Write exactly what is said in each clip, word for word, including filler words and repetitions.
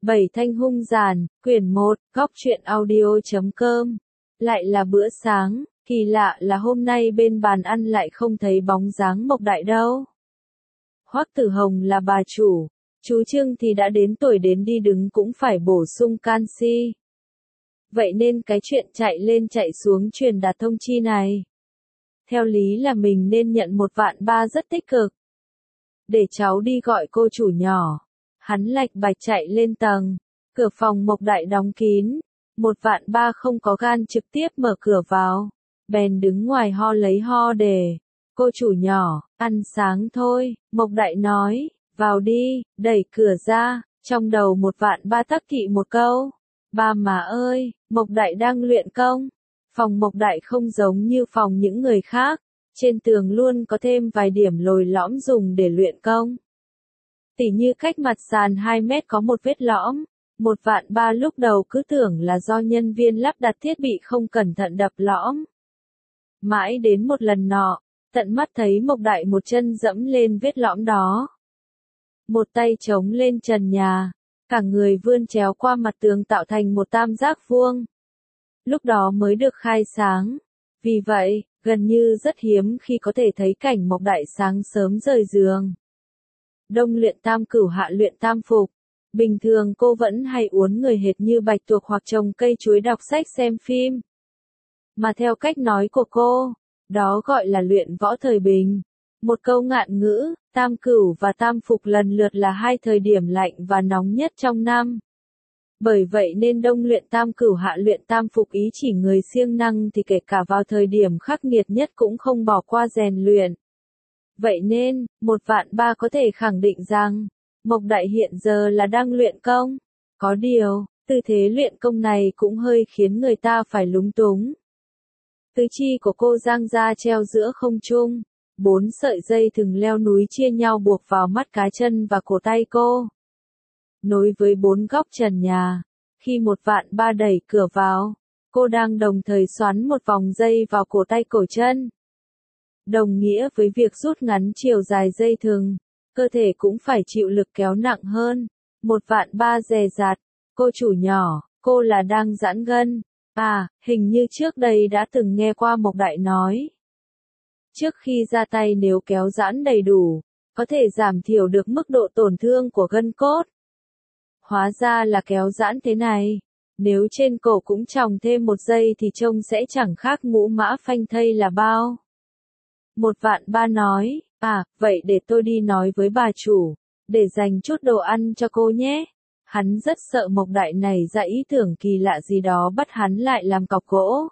Bảy thanh hung giàn, quyển một, góc truyện audio chấm com. Lại là bữa sáng, kỳ lạ là hôm nay bên bàn ăn lại không thấy bóng dáng Mộc Đại đâu. Hoắc Tử Hồng là bà chủ, chú Trương thì đã đến tuổi đến đi đứng cũng phải bổ sung canxi. Vậy nên cái chuyện chạy lên chạy xuống truyền đạt thông chi này. Theo lý là mình nên nhận một vạn ba rất tích cực. Để cháu đi gọi cô chủ nhỏ. Hắn lạch bạch chạy lên tầng. Cửa phòng Mộc Đại đóng kín. Một vạn ba không có gan trực tiếp mở cửa vào. Bèn đứng ngoài ho lấy ho để. Cô chủ nhỏ, ăn sáng thôi. Mộc Đại nói, vào đi, đẩy cửa ra. Trong đầu một vạn ba tắc kỵ một câu. Ba má ơi, Mộc Đại đang luyện công. Phòng Mộc Đại không giống như phòng những người khác. Trên tường luôn có thêm vài điểm lồi lõm dùng để luyện công. Tỉ như cách mặt sàn hai mét có một vết lõm. Một vạn ba lúc đầu cứ tưởng là do nhân viên lắp đặt thiết bị không cẩn thận đập lõm. Mãi đến một lần nọ, tận mắt thấy Mộc Đại một chân dẫm lên vết lõm đó. Một tay chống lên trần nhà, cả người vươn chéo qua mặt tường tạo thành một tam giác vuông. Lúc đó mới được khai sáng. Vì vậy, gần như rất hiếm khi có thể thấy cảnh Mộc Đại sáng sớm rời giường. Đông luyện tam cửu hạ luyện tam phục. Bình thường cô vẫn hay uốn người hệt như bạch tuộc hoặc trồng cây chuối đọc sách xem phim. Mà theo cách nói của cô, đó gọi là luyện võ thời bình. Một câu ngạn ngữ, tam cửu và tam phục lần lượt là hai thời điểm lạnh và nóng nhất trong năm. Bởi vậy nên đông luyện tam cửu hạ luyện tam phục ý chỉ người siêng năng thì kể cả vào thời điểm khắc nghiệt nhất cũng không bỏ qua rèn luyện. Vậy nên, một vạn ba có thể khẳng định rằng, Mộc Đại hiện giờ là đang luyện công. Có điều, tư thế luyện công này cũng hơi khiến người ta phải lúng túng. Tứ chi của cô dang ra treo giữa không trung. Bốn sợi dây thừng leo núi chia nhau buộc vào mắt cá chân và cổ tay cô. Nối với bốn góc trần nhà. Khi một vạn ba đẩy cửa vào, cô đang đồng thời xoắn một vòng dây vào cổ tay cổ chân. Đồng nghĩa với việc rút ngắn chiều dài dây thừng, cơ thể cũng phải chịu lực kéo nặng hơn. Một vạn ba dè dặt, cô chủ nhỏ, cô là đang giãn gân. À, hình như trước đây đã từng nghe qua Mộc Đại nói. Trước khi ra tay nếu kéo giãn đầy đủ, có thể giảm thiểu được mức độ tổn thương của gân cốt. Hóa ra là kéo giãn thế này. Nếu trên cổ cũng tròng thêm một dây thì trông sẽ chẳng khác ngũ mã phanh thây là bao. Một vạn ba nói, à, vậy để tôi đi nói với bà chủ, để dành chút đồ ăn cho cô nhé. Hắn rất sợ Mộc Đại này ra ý tưởng kỳ lạ gì đó bắt hắn lại làm cọc gỗ.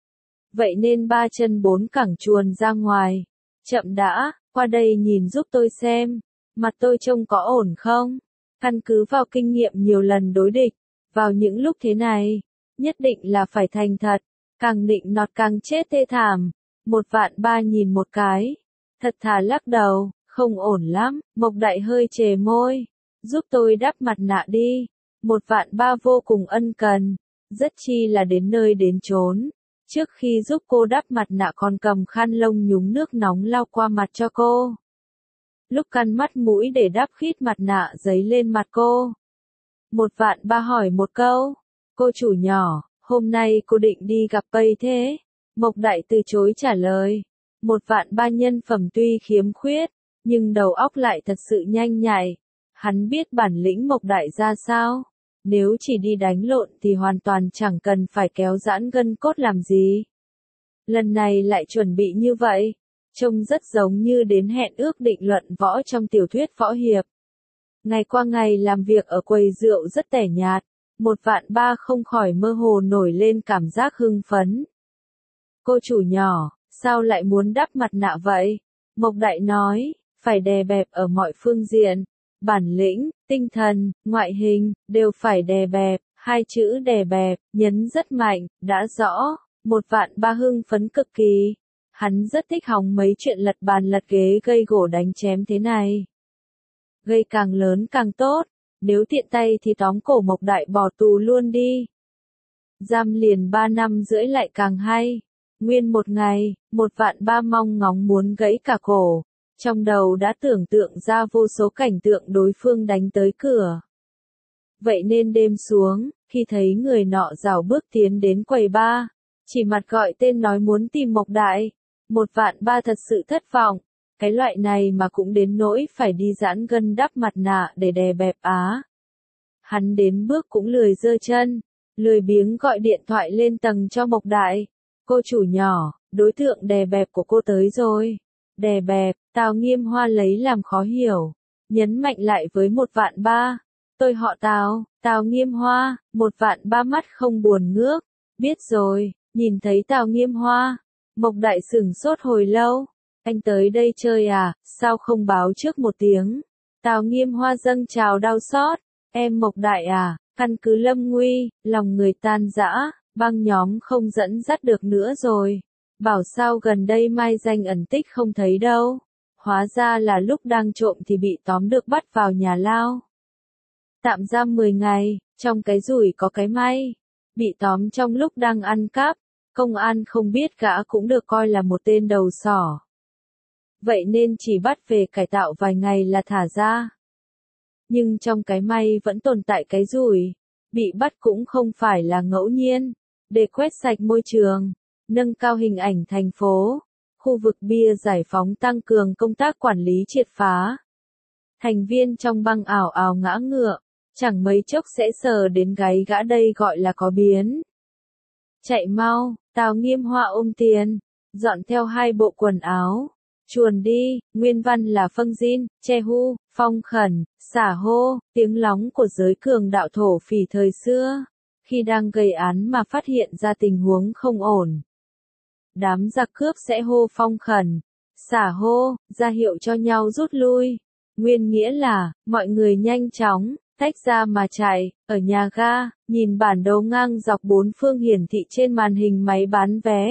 Vậy nên ba chân bốn cẳng chuồn ra ngoài. Chậm đã, qua đây nhìn giúp tôi xem, mặt tôi trông có ổn không? Căn cứ vào kinh nghiệm nhiều lần đối địch, vào những lúc thế này, nhất định là phải thành thật, càng nịnh nọt càng chết thê thảm. Một vạn ba nhìn một cái, thật thà lắc đầu, không ổn lắm. Mộc Đại hơi chề môi, giúp tôi đắp mặt nạ đi. Một vạn ba vô cùng ân cần, rất chi là đến nơi đến chốn. Trước khi giúp cô đắp mặt nạ còn cầm khăn lông nhúng nước nóng lau qua mặt cho cô. Lúc căn mắt mũi để đắp khít mặt nạ giấy lên mặt cô. Một vạn ba hỏi một câu, cô chủ nhỏ, hôm nay cô định đi gặp Pây thế? Mộc Đại từ chối trả lời. Một vạn ba nhân phẩm tuy khiếm khuyết, nhưng đầu óc lại thật sự nhanh nhạy. Hắn biết bản lĩnh Mộc Đại ra sao. Nếu chỉ đi đánh lộn thì hoàn toàn chẳng cần phải kéo giãn gân cốt làm gì. Lần này lại chuẩn bị như vậy, trông rất giống như đến hẹn ước định luận võ trong tiểu thuyết võ hiệp. Ngày qua ngày làm việc ở quầy rượu rất tẻ nhạt, một vạn ba không khỏi mơ hồ nổi lên cảm giác hưng phấn. Cô chủ nhỏ, sao lại muốn đắp mặt nạ vậy? Mộc Đại nói, phải đè bẹp ở mọi phương diện. Bản lĩnh, tinh thần, ngoại hình, đều phải đè bẹp. Hai chữ đè bẹp, nhấn rất mạnh, đã rõ. Một vạn ba hưng phấn cực kỳ. Hắn rất thích hóng mấy chuyện lật bàn lật ghế gây gổ đánh chém thế này. Gây càng lớn càng tốt. Nếu tiện tay thì tóm cổ Mộc Đại bỏ tù luôn đi. Giam liền ba năm rưỡi lại càng hay. Nguyên một ngày, một vạn ba mong ngóng muốn gãy cả cổ. Trong đầu đã tưởng tượng ra vô số cảnh tượng đối phương đánh tới cửa. Vậy nên đêm xuống, khi thấy người nọ rảo bước tiến đến quầy bar, chỉ mặt gọi tên nói muốn tìm Mộc Đại. Một vạn ba thật sự thất vọng, cái loại này mà cũng đến nỗi phải đi giãn gân đắp mặt nạ để đè bẹp á. Hắn đến bước cũng lười giơ chân, lười biếng gọi điện thoại lên tầng cho Mộc Đại. Cô chủ nhỏ, đối tượng đè bẹp của cô tới rồi. Đè bẹp, Tào Nghiêm Hoa lấy làm khó hiểu, nhấn mạnh lại với một vạn ba. Tôi họ Tào, Tào Nghiêm Hoa, một vạn ba mắt không buồn ngước. Biết rồi, nhìn thấy Tào Nghiêm Hoa. Mộc Đại sửng sốt hồi lâu. Anh tới đây chơi à, sao không báo trước một tiếng? Tào Nghiêm Hoa dâng trào đau xót. Em Mộc Đại à, căn cứ lâm nguy, lòng người tan rã, băng nhóm không dẫn dắt được nữa rồi. Bảo sao gần đây mai danh ẩn tích không thấy đâu. Hóa ra là lúc đang trộm thì bị tóm được bắt vào nhà lao. Tạm giam mười ngày, trong cái rủi có cái may. Bị tóm trong lúc đang ăn cắp, công an không biết gã cũng được coi là một tên đầu sỏ. Vậy nên chỉ bắt về cải tạo vài ngày là thả ra. Nhưng trong cái may vẫn tồn tại cái rủi. Bị bắt cũng không phải là ngẫu nhiên. Để quét sạch môi trường, nâng cao hình ảnh thành phố, khu vực bia giải phóng tăng cường công tác quản lý triệt phá. Thành viên trong băng ảo ảo ngã ngựa, chẳng mấy chốc sẽ sờ đến gáy gã đây gọi là có biến. Chạy mau, Tào Nghiêm Hoa ôm tiền, dọn theo hai bộ quần áo. Chuồn đi, nguyên văn là Phân Jin, Che Hu, Phong Khẩn, Xả Hô, tiếng lóng của giới cường đạo thổ phỉ thời xưa. Khi đang gây án mà phát hiện ra tình huống không ổn. Đám giặc cướp sẽ hô Phong Khẩn, Xả Hô, ra hiệu cho nhau rút lui. Nguyên nghĩa là, mọi người nhanh chóng, tách ra mà chạy, ở nhà ga, nhìn bản đồ ngang dọc bốn phương hiển thị trên màn hình máy bán vé.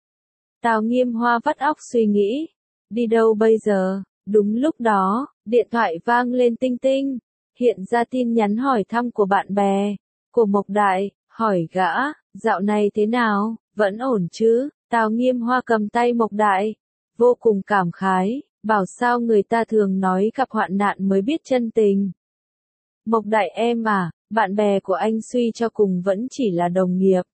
Tào Nghiêm Hoa vắt óc suy nghĩ, đi đâu bây giờ? Đúng lúc đó, điện thoại vang lên tinh tinh, hiện ra tin nhắn hỏi thăm của bạn bè, của Mộc Đại, hỏi gã, dạo này thế nào, vẫn ổn chứ? Tào Nghiêm Hoa cầm tay Mộc Đại, vô cùng cảm khái, bảo sao người ta thường nói gặp hoạn nạn mới biết chân tình. Mộc Đại em à, bạn bè của anh suy cho cùng vẫn chỉ là đồng nghiệp.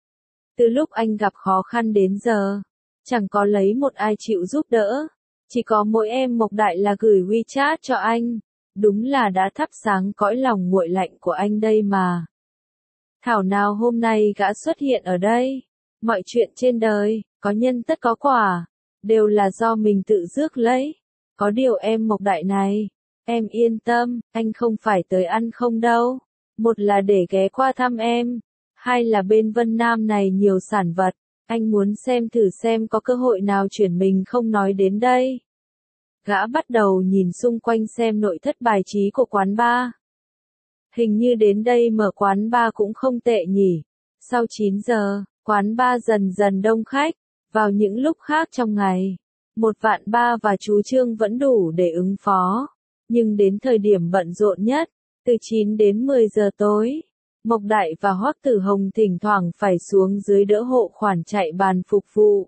Từ lúc anh gặp khó khăn đến giờ, chẳng có lấy một ai chịu giúp đỡ. Chỉ có mỗi em Mộc Đại là gửi WeChat cho anh. Đúng là đã thắp sáng cõi lòng nguội lạnh của anh đây mà. Thảo nào hôm nay gã xuất hiện ở đây. Mọi chuyện trên đời, có nhân tất có quả. Đều là do mình tự rước lấy. Có điều em Mộc Đại này, em yên tâm, anh không phải tới ăn không đâu. Một là để ghé qua thăm em. Hai là bên Vân Nam này nhiều sản vật. Anh muốn xem thử xem có cơ hội nào chuyển mình không nói đến đây. Gã bắt đầu nhìn xung quanh xem nội thất bài trí của quán bar. Hình như đến đây mở quán bar cũng không tệ nhỉ. Sau chín giờ, quán bar dần dần đông khách. Vào những lúc khác trong ngày, một vạn ba và chú Trương vẫn đủ để ứng phó. Nhưng đến thời điểm bận rộn nhất, từ chín đến mười giờ tối, Mộc Đại và Hoắc Tử Hồng thỉnh thoảng phải xuống dưới đỡ hộ khoản chạy bàn phục vụ.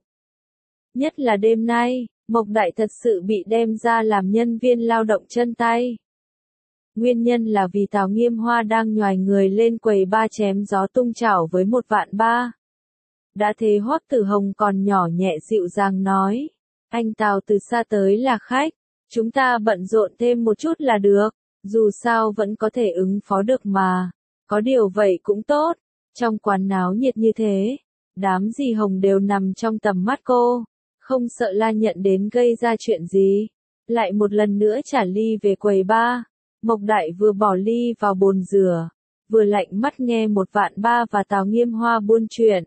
Nhất là đêm nay, Mộc Đại thật sự bị đem ra làm nhân viên lao động chân tay. Nguyên nhân là vì Tào Nghiêm Hoa đang nhoài người lên quầy ba chém gió tung chảo với một vạn ba. Đã thế Hoắc Tử Hồng còn nhỏ nhẹ dịu dàng nói, anh Tào từ xa tới là khách, chúng ta bận rộn thêm một chút là được, dù sao vẫn có thể ứng phó được mà. Có điều vậy cũng tốt, trong quán náo nhiệt như thế, đám dì Hồng đều nằm trong tầm mắt cô, không sợ La Nhận đến gây ra chuyện gì. Lại một lần nữa trả ly về quầy bar, Mộc Đại vừa bỏ ly vào bồn rửa, vừa lạnh mắt nghe một vạn ba và Tào Nghiêm Hoa buôn chuyện.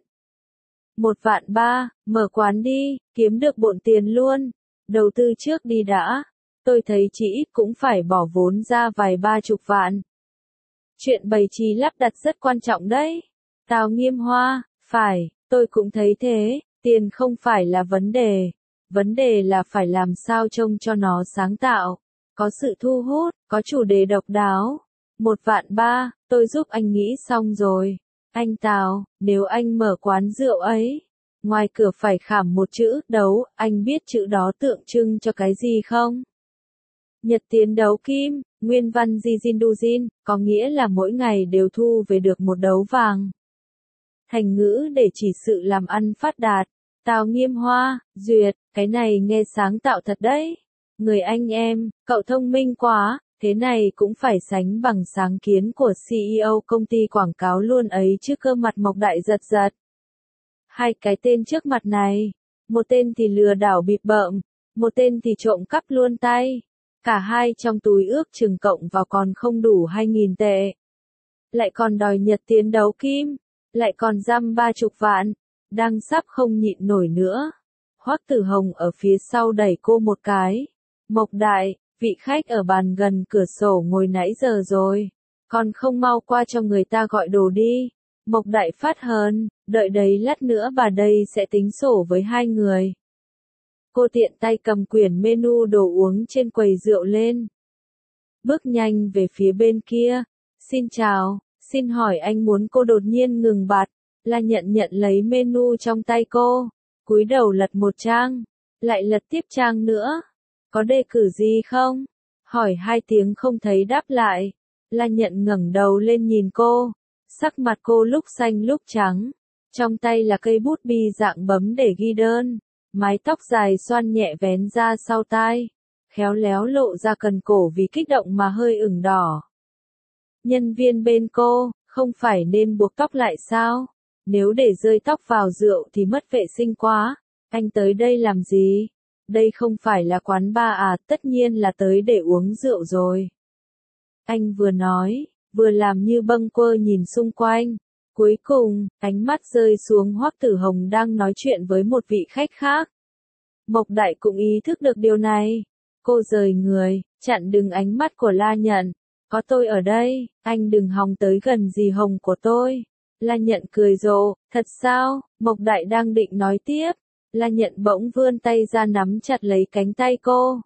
Một vạn ba, mở quán đi, kiếm được bộn tiền luôn, đầu tư trước đi đã, tôi thấy chỉ ít cũng phải bỏ vốn ra vài ba chục vạn. Chuyện bày trí lắp đặt rất quan trọng đấy. Tào Nghiêm Hoa, phải, tôi cũng thấy thế, tiền không phải là vấn đề. Vấn đề là phải làm sao trông cho nó sáng tạo, có sự thu hút, có chủ đề độc đáo. Một vạn ba, tôi giúp anh nghĩ xong rồi. Anh Tào, nếu anh mở quán rượu ấy, ngoài cửa phải khảm một chữ đấu, anh biết chữ đó tượng trưng cho cái gì không? Nhật tiến đấu kim, nguyên văn Jijin Dujin, có nghĩa là mỗi ngày đều thu về được một đấu vàng. Thành ngữ để chỉ sự làm ăn phát đạt. Tào Nghiêm Hoa, duyệt, cái này nghe sáng tạo thật đấy. Người anh em, cậu thông minh quá, thế này cũng phải sánh bằng sáng kiến của xê e ô công ty quảng cáo luôn ấy chứ cơ. Mặt Mộc Đại giật giật. Hai cái tên trước mặt này, một tên thì lừa đảo bịp bợm, một tên thì trộm cắp luôn tay. Cả hai trong túi ước chừng cộng vào còn không đủ hai nghìn tệ. Lại còn đòi Nhật tiến đấu kim, lại còn dăm ba chục vạn, đang sắp không nhịn nổi nữa. Hoắc Tử Hồng ở phía sau đẩy cô một cái. Mộc Đại, vị khách ở bàn gần cửa sổ ngồi nãy giờ rồi, còn không mau qua cho người ta gọi đồ đi. Mộc Đại phát hờn, đợi đấy lát nữa bà đây sẽ tính sổ với hai người. Cô tiện tay cầm quyển menu đồ uống trên quầy rượu lên. Bước nhanh về phía bên kia. Xin chào, xin hỏi anh muốn. Cô đột nhiên ngừng bặt. La Nhận nhận lấy menu trong tay cô. Cúi đầu lật một trang. Lại lật tiếp trang nữa. Có đề cử gì không? Hỏi hai tiếng không thấy đáp lại. La Nhận ngẩng đầu lên nhìn cô. Sắc mặt cô lúc xanh lúc trắng. Trong tay là cây bút bi dạng bấm để ghi đơn. Mái tóc dài xoăn nhẹ vén ra sau tai, khéo léo lộ ra cần cổ vì kích động mà hơi ửng đỏ. Nhân viên bên cô, không phải nên buộc tóc lại sao? Nếu để rơi tóc vào rượu thì mất vệ sinh quá. Anh tới đây làm gì? Đây không phải là quán bar à? Tất nhiên là tới để uống rượu rồi. Anh vừa nói, vừa làm như bâng quơ nhìn xung quanh. Cuối cùng, ánh mắt rơi xuống Hoắc Tử Hồng đang nói chuyện với một vị khách khác. Mộc Đại cũng ý thức được điều này. Cô rời người, chặn đứng ánh mắt của La Nhận. Có tôi ở đây, anh đừng hòng tới gần dì Hồng của tôi. La Nhận cười rộ, thật sao? Mộc Đại đang định nói tiếp. La Nhận bỗng vươn tay ra nắm chặt lấy cánh tay cô.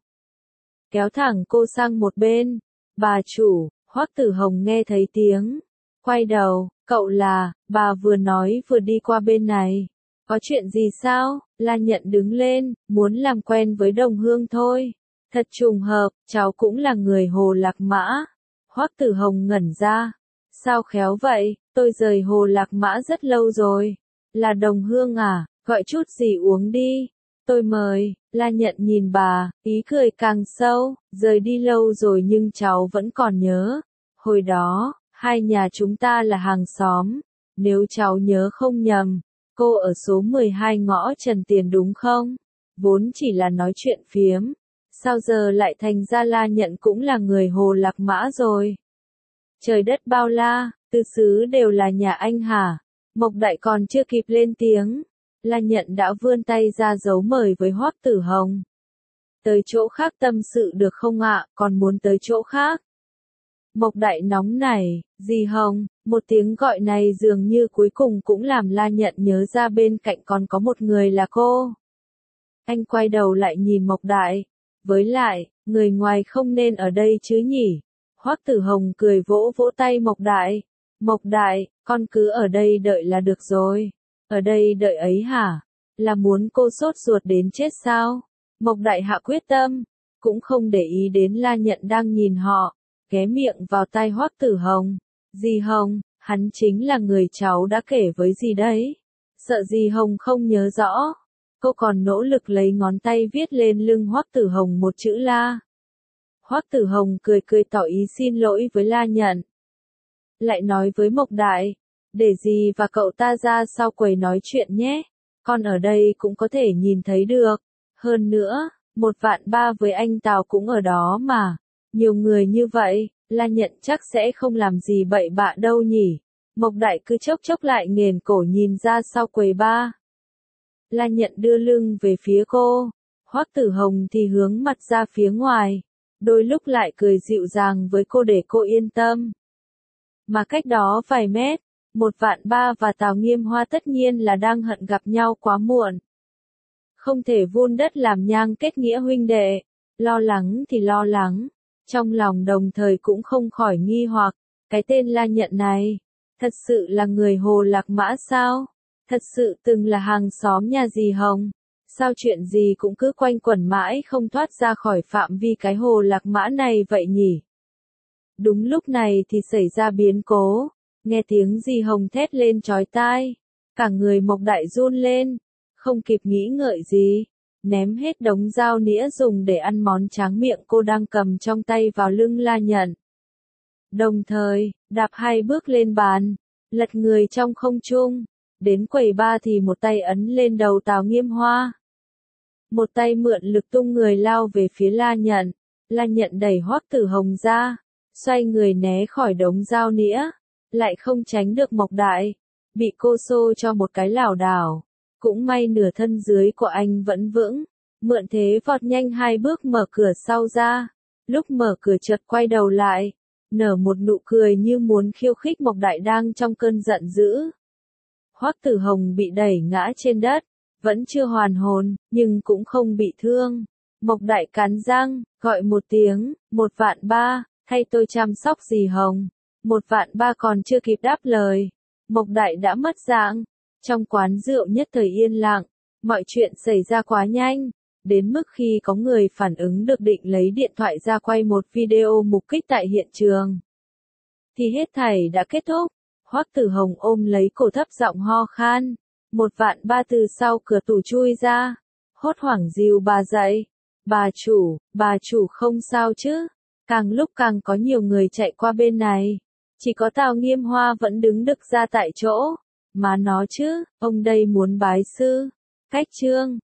Kéo thẳng cô sang một bên. Bà chủ, Hoắc Tử Hồng nghe thấy tiếng. Quay đầu, cậu là, bà vừa nói vừa đi qua bên này. Có chuyện gì sao? La Nhận đứng lên, muốn làm quen với đồng hương thôi. Thật trùng hợp, cháu cũng là người Hồ Lạc Mã. Hoắc Tử Hồng ngẩn ra. Sao khéo vậy, tôi rời Hồ Lạc Mã rất lâu rồi. Là đồng hương à, gọi chút gì uống đi. Tôi mời. La Nhận nhìn bà, ý cười càng sâu, rời đi lâu rồi nhưng cháu vẫn còn nhớ. Hồi đó, hai nhà chúng ta là hàng xóm. Nếu cháu nhớ không nhầm, cô ở số mười hai ngõ Trần Tiền đúng không? Vốn chỉ là nói chuyện phiếm. Sao giờ lại thành ra La Nhận cũng là người Hồ Lạc Mã rồi? Trời đất bao la, tứ xứ đều là nhà anh hả? Mộc Đại còn chưa kịp lên tiếng. La Nhận đã vươn tay ra dấu mời với Hoắc Tử Hồng. Tới chỗ khác tâm sự được không ạ, còn muốn tới chỗ khác? Mộc Đại nóng nảy, dì Hồng, một tiếng gọi này dường như cuối cùng cũng làm La Nhận nhớ ra bên cạnh còn có một người là cô. Anh quay đầu lại nhìn Mộc Đại. Với lại, người ngoài không nên ở đây chứ nhỉ? Hoắc Tử Hồng cười vỗ vỗ tay Mộc Đại. Mộc Đại, con cứ ở đây đợi là được rồi. Ở đây đợi ấy hả? Là muốn cô sốt ruột đến chết sao? Mộc Đại hạ quyết tâm, cũng không để ý đến La Nhận đang nhìn họ, ghé miệng vào tai Hoắc Tử Hồng. Dì Hồng, hắn chính là người cháu đã kể với dì đấy. Sợ dì Hồng không nhớ rõ. Cô còn nỗ lực lấy ngón tay viết lên lưng Hoắc Tử Hồng một chữ La. Hoắc Tử Hồng cười cười tỏ ý xin lỗi với La Nhận. Lại nói với Mộc Đại, để dì và cậu ta ra sau quầy nói chuyện nhé. Con ở đây cũng có thể nhìn thấy được. Hơn nữa, một vạn ba với anh Tào cũng ở đó mà. Nhiều người như vậy, La Nhận chắc sẽ không làm gì bậy bạ đâu nhỉ. Mộc Đại cứ chốc chốc lại nghền cổ nhìn ra sau quầy ba. La Nhận đưa lưng về phía cô. Hoắc Tử Hồng thì hướng mặt ra phía ngoài. Đôi lúc lại cười dịu dàng với cô để cô yên tâm. Mà cách đó vài mét, một vạn ba và Tào Nghiêm Hoa tất nhiên là đang hận gặp nhau quá muộn. Không thể vun đất làm nhang kết nghĩa huynh đệ. Lo lắng thì lo lắng. Trong lòng đồng thời cũng không khỏi nghi hoặc. Cái tên La Nhận này, thật sự là người Hồ Lạc Mã sao? Thật sự từng là hàng xóm nhà dì Hồng? Sao chuyện gì cũng cứ quanh quẩn mãi không thoát ra khỏi phạm vi cái hồ lạc mã này vậy nhỉ? Đúng lúc này thì xảy ra biến cố, nghe tiếng Di Hồng thét lên chói tai, cả người Mộc Đại run lên, không kịp nghĩ ngợi gì, ném hết đống dao nĩa dùng để ăn món tráng miệng cô đang cầm trong tay vào lưng La Nhận. Đồng thời, đạp hai bước lên bàn, lật người trong không trung, đến quầy ba thì một tay ấn lên đầu Tào Nghiêm Hoa. Một tay mượn lực tung người lao về phía La Nhận, La Nhận đẩy Hoắc Tử Hồng ra, xoay người né khỏi đống dao nĩa, lại không tránh được Mộc Đại, bị cô xô cho một cái lảo đảo. Cũng may nửa thân dưới của anh vẫn vững, mượn thế vọt nhanh hai bước mở cửa sau ra, lúc mở cửa chợt quay đầu lại, nở một nụ cười như muốn khiêu khích Mộc Đại đang trong cơn giận dữ. Hoắc Tử Hồng bị đẩy ngã trên đất, vẫn chưa hoàn hồn, nhưng cũng không bị thương. Mộc Đại cắn răng, gọi một tiếng, một vạn ba, thay tôi chăm sóc dì Hồng. Một vạn ba còn chưa kịp đáp lời, Mộc Đại đã mất dạng. Trong quán rượu nhất thời yên lặng, mọi chuyện xảy ra quá nhanh, đến mức khi có người phản ứng được định lấy điện thoại ra quay một video mục kích tại hiện trường. Thì hết thảy đã kết thúc, Hoắc Tử Hồng ôm lấy cổ thấp giọng ho khan, một vạn ba từ sau cửa tủ chui ra, hốt hoảng dìu bà dậy. Bà chủ, bà chủ không sao chứ? Càng lúc càng có nhiều người chạy qua bên này, chỉ có Tào Nghiêm Hoa vẫn đứng đực ra tại chỗ. Mà nó chứ, ông đây muốn bái sư. Cách chương